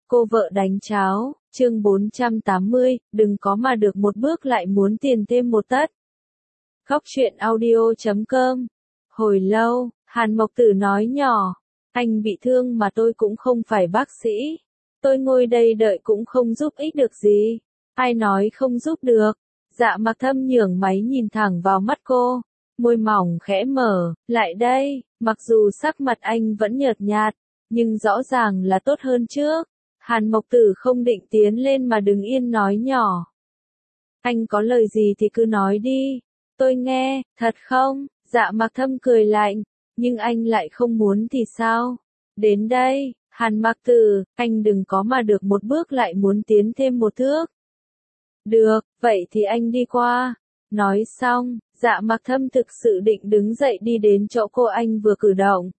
Cô vợ đánh cháo, chương 480, đừng có mà được một bước lại muốn tiền thêm một tấc. Khóc chuyện audio.com. Hồi lâu, Hàn Mộc Tử nói nhỏ, anh bị thương mà tôi cũng không phải bác sĩ. Tôi ngồi đây đợi cũng không giúp ích được gì. Ai nói không giúp được? Dạ Mặc Thâm nhướng máy nhìn thẳng vào mắt cô, môi mỏng khẽ mở, lại đây, mặc dù sắc mặt anh vẫn nhợt nhạt, nhưng rõ ràng là tốt hơn trước. Hàn Mộc Tử không định tiến lên mà đứng yên nói nhỏ. Anh có lời gì thì cứ nói đi, tôi nghe, thật không? Dạ Mặc Thâm cười lạnh, nhưng anh lại không muốn thì sao? Đến đây, Hàn Mộc Tử, anh đừng có mà được một bước lại muốn tiến thêm một thước. Được, vậy thì anh đi qua. Nói xong, Dạ Mặc Thâm thực sự định đứng dậy đi đến chỗ cô anh vừa cử động.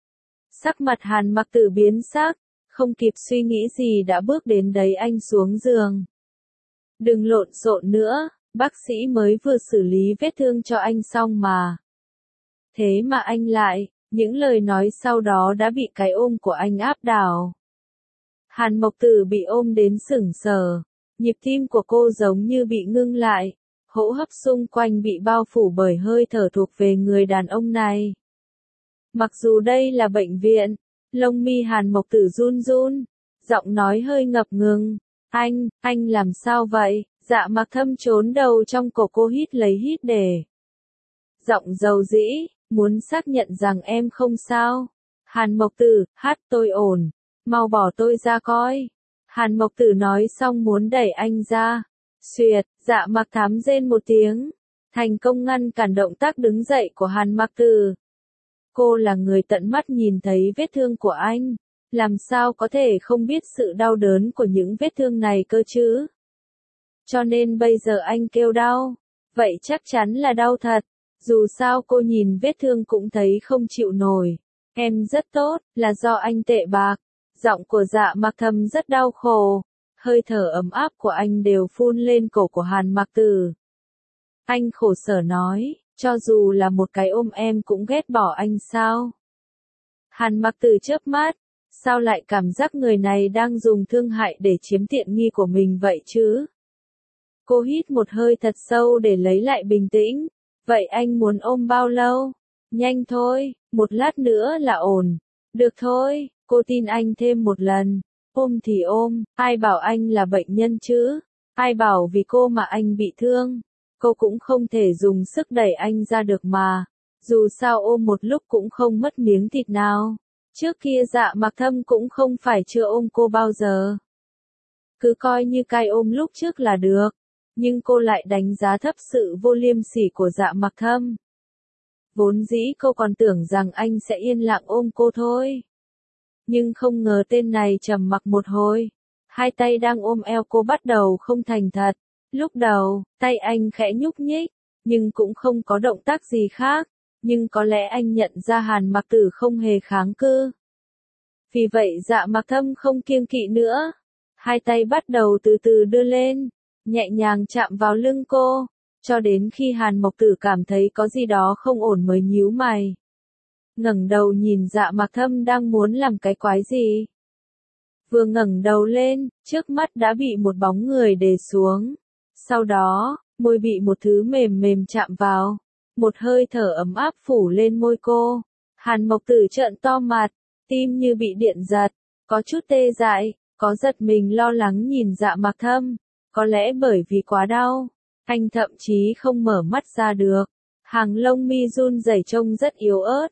Sắc mặt Hàn Mộc Tử biến sắc, không kịp suy nghĩ gì đã bước đến đấy anh xuống giường. Đừng lộn xộn nữa, bác sĩ mới vừa xử lý vết thương cho anh xong mà. Thế mà anh lại, những lời nói sau đó đã bị cái ôm của anh áp đảo. Hàn Mộc Tử bị ôm đến sững sờ, nhịp tim của cô giống như bị ngưng lại, hô hấp xung quanh bị bao phủ bởi hơi thở thuộc về người đàn ông này. Mặc dù đây là bệnh viện, lông mi Hàn Mộc Tử run run, giọng nói hơi ngập ngừng. Anh làm sao vậy? Dạ Mặc Thâm trốn đầu trong cổ cô hít lấy hít để. Giọng dầu dĩ, muốn xác nhận rằng em không sao. Hàn Mộc Tử, tôi ổn, mau bỏ tôi ra coi. Hàn Mộc Tử nói xong muốn đẩy anh ra. Xuyệt, Dạ Mặc Thắm rên một tiếng, thành công ngăn cản động tác đứng dậy của Hàn Mộc Tử. Cô là người tận mắt nhìn thấy vết thương của anh, làm sao có thể không biết sự đau đớn của những vết thương này cơ chứ? Cho nên bây giờ anh kêu đau, vậy chắc chắn là đau thật, dù sao cô nhìn vết thương cũng thấy không chịu nổi. Em rất tốt, là do anh tệ bạc. Giọng của Dạ Mặc Thâm rất đau khổ, hơi thở ấm áp của anh đều phun lên cổ của Hàn Mộc Tử. Anh khổ sở nói, cho dù là một cái ôm em cũng ghét bỏ anh sao? Hàn Mộc Tử chớp mắt, sao lại cảm giác người này đang dùng thương hại để chiếm tiện nghi của mình vậy chứ? Cô hít một hơi thật sâu để lấy lại bình tĩnh. Vậy anh muốn ôm bao lâu? Nhanh thôi, một lát nữa là ổn. Được thôi, cô tin anh thêm một lần. Ôm thì ôm, ai bảo anh là bệnh nhân chứ? Ai bảo vì cô mà anh bị thương? Cô cũng không thể dùng sức đẩy anh ra được mà. Dù sao ôm một lúc cũng không mất miếng thịt nào. Trước kia Dạ Mặc Thâm cũng không phải chưa ôm cô bao giờ. Cứ coi như cai ôm lúc trước là được. Nhưng cô lại đánh giá thấp sự vô liêm sỉ của Dạ Mặc Thâm. Vốn dĩ cô còn tưởng rằng anh sẽ yên lặng ôm cô thôi. Nhưng không ngờ tên này trầm mặc một hồi. Hai tay đang ôm eo cô bắt đầu không thành thật. Lúc đầu, tay anh khẽ nhúc nhích, nhưng cũng không có động tác gì khác. Nhưng có lẽ anh nhận ra Hàn Mộc Tử không hề kháng cự. Vì vậy Dạ Mặc Thâm không kiêng kỵ nữa. Hai tay bắt đầu từ từ đưa lên, nhẹ nhàng chạm vào lưng cô, cho đến khi Hàn Mộc Tử cảm thấy có gì đó không ổn mới nhíu mày. Ngẩng đầu nhìn Dạ Mặc Thâm đang muốn làm cái quái gì. Vừa ngẩng đầu lên, trước mắt đã bị một bóng người đè xuống. Sau đó, môi bị một thứ mềm mềm chạm vào. Một hơi thở ấm áp phủ lên môi cô. Hàn Mộc Tử trợn to mặt, tim như bị điện giật, có chút tê dại, có giật mình lo lắng nhìn Dạ Mặc Thâm. Có lẽ bởi vì quá đau, anh thậm chí không mở mắt ra được. Hàng lông mi run rẩy trông rất yếu ớt.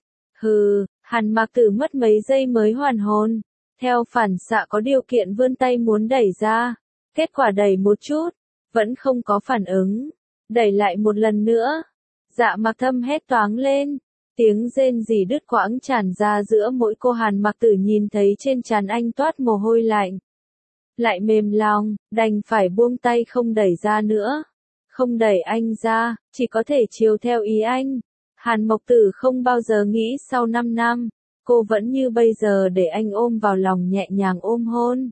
Hàn Mộc Tử mất mấy giây mới hoàn hồn. Theo phản xạ có điều kiện vươn tay muốn đẩy ra. Kết quả đẩy một chút, vẫn không có phản ứng. Đẩy lại một lần nữa. Dạ Mặc Thâm hét toáng lên. Tiếng rên rỉ đứt quãng tràn ra giữa mỗi cô. Hàn Mộc Tử nhìn thấy trên trán anh toát mồ hôi lạnh. Lại mềm lòng, đành phải buông tay không đẩy ra nữa. Không đẩy anh ra, chỉ có thể chiều theo ý anh. Hàn Mộc Tử không bao giờ nghĩ sau 5 năm, cô vẫn như bây giờ để anh ôm vào lòng nhẹ nhàng ôm hôn.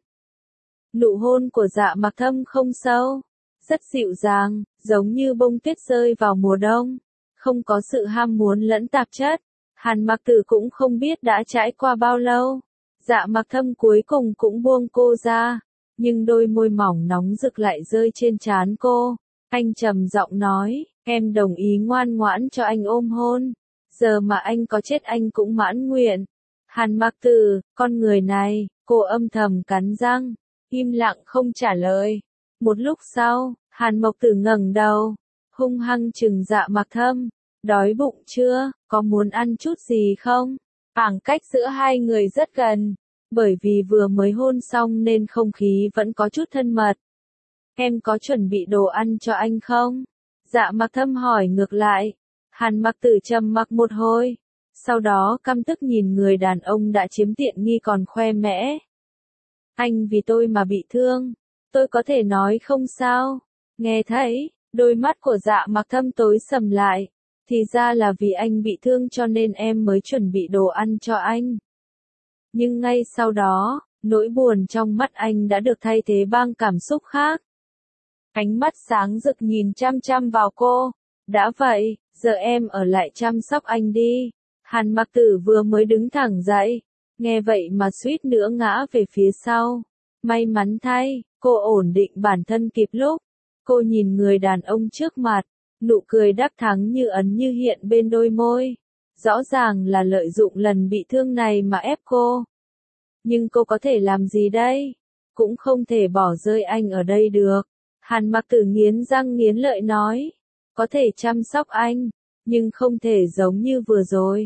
Nụ hôn của Dạ Mặc Thâm không sâu, rất dịu dàng, giống như bông tuyết rơi vào mùa đông. Không có sự ham muốn lẫn tạp chất. Hàn Mộc Tử cũng không biết đã trải qua bao lâu. Dạ Mặc Thâm cuối cùng cũng buông cô ra, nhưng đôi môi mỏng nóng rực lại rơi trên trán cô. Anh trầm giọng nói, em đồng ý ngoan ngoãn cho anh ôm hôn. Giờ mà anh có chết anh cũng mãn nguyện. Hàn Mặc Tử, con người này, cô âm thầm cắn răng, im lặng không trả lời. Một lúc sau, Hàn Mộc Tử ngẩng đầu, hung hăng trừng Dạ Mặc Thâm. Đói bụng chưa, có muốn ăn chút gì không? Khoảng cách giữa hai người rất gần, bởi vì vừa mới hôn xong nên không khí vẫn có chút thân mật. Em có chuẩn bị đồ ăn cho anh không? Dạ Mặc Thâm hỏi ngược lại. Hàn Mặc Tử trầm mặc một hồi, sau đó căm tức nhìn người đàn ông đã chiếm tiện nghi còn khoe mẽ. Anh vì tôi mà bị thương, tôi có thể nói không sao? Nghe thấy, đôi mắt của Dạ Mặc Thâm tối sầm lại. Thì ra là vì anh bị thương cho nên em mới chuẩn bị đồ ăn cho anh. Nhưng ngay sau đó, nỗi buồn trong mắt anh đã được thay thế bằng cảm xúc khác. Ánh mắt sáng rực nhìn chăm chăm vào cô. Đã vậy, giờ em ở lại chăm sóc anh đi. Hàn Mặc Tử vừa mới đứng thẳng dậy, nghe vậy mà suýt nữa ngã về phía sau. May mắn thay, cô ổn định bản thân kịp lúc. Cô nhìn người đàn ông trước mặt, nụ cười đắc thắng như ẩn như hiện bên đôi môi. Rõ ràng là lợi dụng lần bị thương này mà ép cô. Nhưng cô có thể làm gì đây? Cũng không thể bỏ rơi anh ở đây được. Hàn Mặc Tử nghiến răng nghiến lợi nói. Có thể chăm sóc anh, nhưng không thể giống như vừa rồi.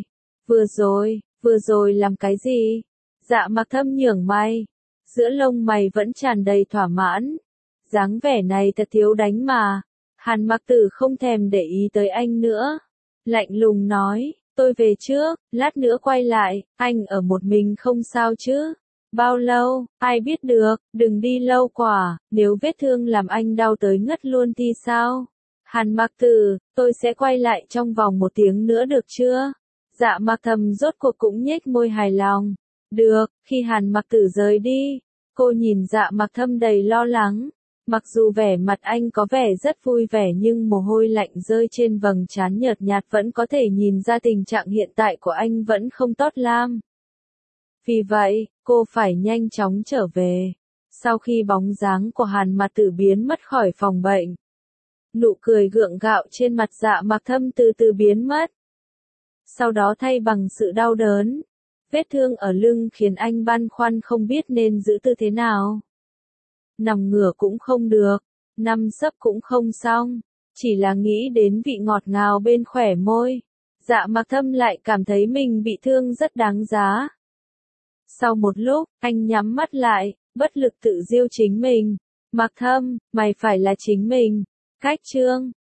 Vừa rồi làm cái gì? Dạ Mặc Thâm nhướng mày. Giữa lông mày vẫn tràn đầy thỏa mãn. Dáng vẻ này thật thiếu đánh mà. Hàn Mặc Tử không thèm để ý tới anh nữa. Lạnh lùng nói, tôi về trước, lát nữa quay lại, anh ở một mình không sao chứ? Bao lâu, ai biết được, đừng đi lâu quá, nếu vết thương làm anh đau tới ngất luôn thì sao? Hàn Mặc Tử, tôi sẽ quay lại trong vòng 1 tiếng nữa được chưa? Dạ Mặc Thâm rốt cuộc cũng nhếch môi hài lòng. Được, khi Hàn Mặc Tử rời đi, cô nhìn Dạ Mặc Thâm đầy lo lắng. Mặc dù vẻ mặt anh có vẻ rất vui vẻ nhưng mồ hôi lạnh rơi trên vầng trán nhợt nhạt vẫn có thể nhìn ra tình trạng hiện tại của anh vẫn không tốt lắm. Vì vậy, cô phải nhanh chóng trở về. Sau khi bóng dáng của Hàn Mặc Tử biến mất khỏi phòng bệnh, nụ cười gượng gạo trên mặt Dạ Mặc Thâm từ từ biến mất. Sau đó thay bằng sự đau đớn. Vết thương ở lưng khiến anh băn khoăn không biết nên giữ tư thế nào. Nằm ngửa cũng không được, nằm sấp cũng không xong, chỉ là nghĩ đến vị ngọt ngào bên khóe môi. Dạ Mặc Thâm lại cảm thấy mình bị thương rất đáng giá. Sau một lúc, anh nhắm mắt lại, bất lực tự giễu chính mình. Mặc Thâm, mày phải là chính mình. Cách chương